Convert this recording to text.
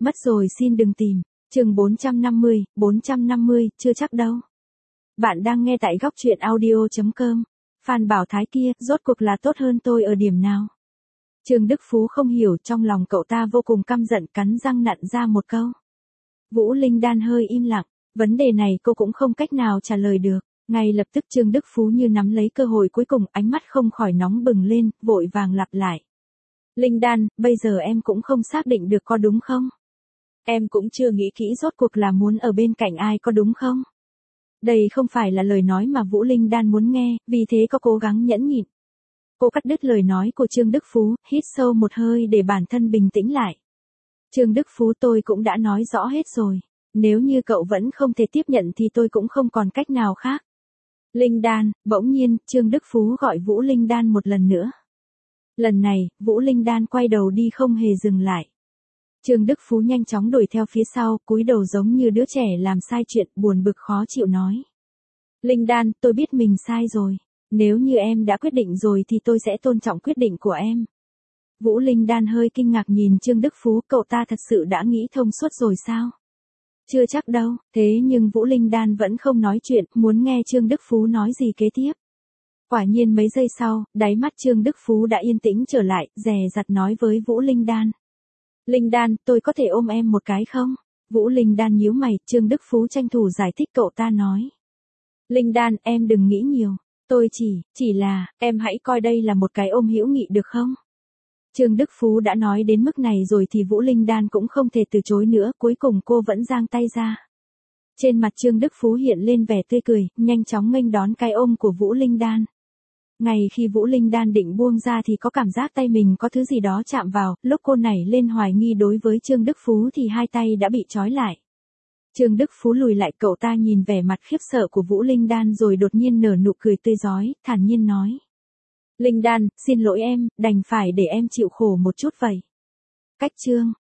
Mất rồi xin đừng tìm. Chương 450, chưa chắc đâu. Bạn đang nghe tại góc truyện audio.com. Phan Bảo Thái kia, rốt cuộc là tốt hơn tôi ở điểm nào? Trương Đức Phú không hiểu, trong lòng cậu ta vô cùng căm giận, cắn răng nặn ra một câu. Vũ Linh Đan hơi im lặng, vấn đề này cô cũng không cách nào trả lời được. Ngay lập tức Trương Đức Phú như nắm lấy cơ hội cuối cùng, ánh mắt không khỏi nóng bừng lên, vội vàng lặp lại. Linh Đan, bây giờ em cũng không xác định được có đúng không? Em cũng chưa nghĩ kỹ rốt cuộc là muốn ở bên cạnh ai có đúng không? Đây không phải là lời nói mà Vũ Linh Đan muốn nghe, vì thế có cố gắng nhẫn nhịn. Cô cắt đứt lời nói của Trương Đức Phú, hít sâu một hơi để bản thân bình tĩnh lại. Trương Đức Phú, tôi cũng đã nói rõ hết rồi. Nếu như cậu vẫn không thể tiếp nhận thì tôi cũng không còn cách nào khác. Linh Đan, bỗng nhiên, Trương Đức Phú gọi Vũ Linh Đan một lần nữa. Lần này, Vũ Linh Đan quay đầu đi không hề dừng lại. Trương Đức Phú nhanh chóng đuổi theo phía sau, cúi đầu giống như đứa trẻ làm sai chuyện, buồn bực khó chịu nói. Linh Đan, tôi biết mình sai rồi. Nếu như em đã quyết định rồi thì tôi sẽ tôn trọng quyết định của em. Vũ Linh Đan hơi kinh ngạc nhìn Trương Đức Phú, cậu ta thật sự đã nghĩ thông suốt rồi sao? Chưa chắc đâu, thế nhưng Vũ Linh Đan vẫn không nói chuyện, muốn nghe Trương Đức Phú nói gì kế tiếp. Quả nhiên mấy giây sau, đáy mắt Trương Đức Phú đã yên tĩnh trở lại, dè dặt nói với Vũ Linh Đan. Linh Đan, tôi có thể ôm em một cái không? Vũ Linh Đan nhíu mày, Trương Đức Phú tranh thủ giải thích, cậu ta nói. Linh Đan, em đừng nghĩ nhiều, tôi chỉ là, em hãy coi đây là một cái ôm hữu nghị được không? Trương Đức Phú đã nói đến mức này rồi thì Vũ Linh Đan cũng không thể từ chối nữa, cuối cùng cô vẫn giang tay ra. Trên mặt Trương Đức Phú hiện lên vẻ tươi cười, nhanh chóng nghênh đón cái ôm của Vũ Linh Đan. Ngay khi Vũ Linh Đan định buông ra thì có cảm giác tay mình có thứ gì đó chạm vào, lúc cô nảy lên hoài nghi đối với Trương Đức Phú thì hai tay đã bị trói lại. Trương Đức Phú lùi lại, cậu ta nhìn vẻ mặt khiếp sợ của Vũ Linh Đan rồi đột nhiên nở nụ cười tươi rói, thản nhiên nói. Linh Đan, xin lỗi em, đành phải để em chịu khổ một chút vậy. Cách chương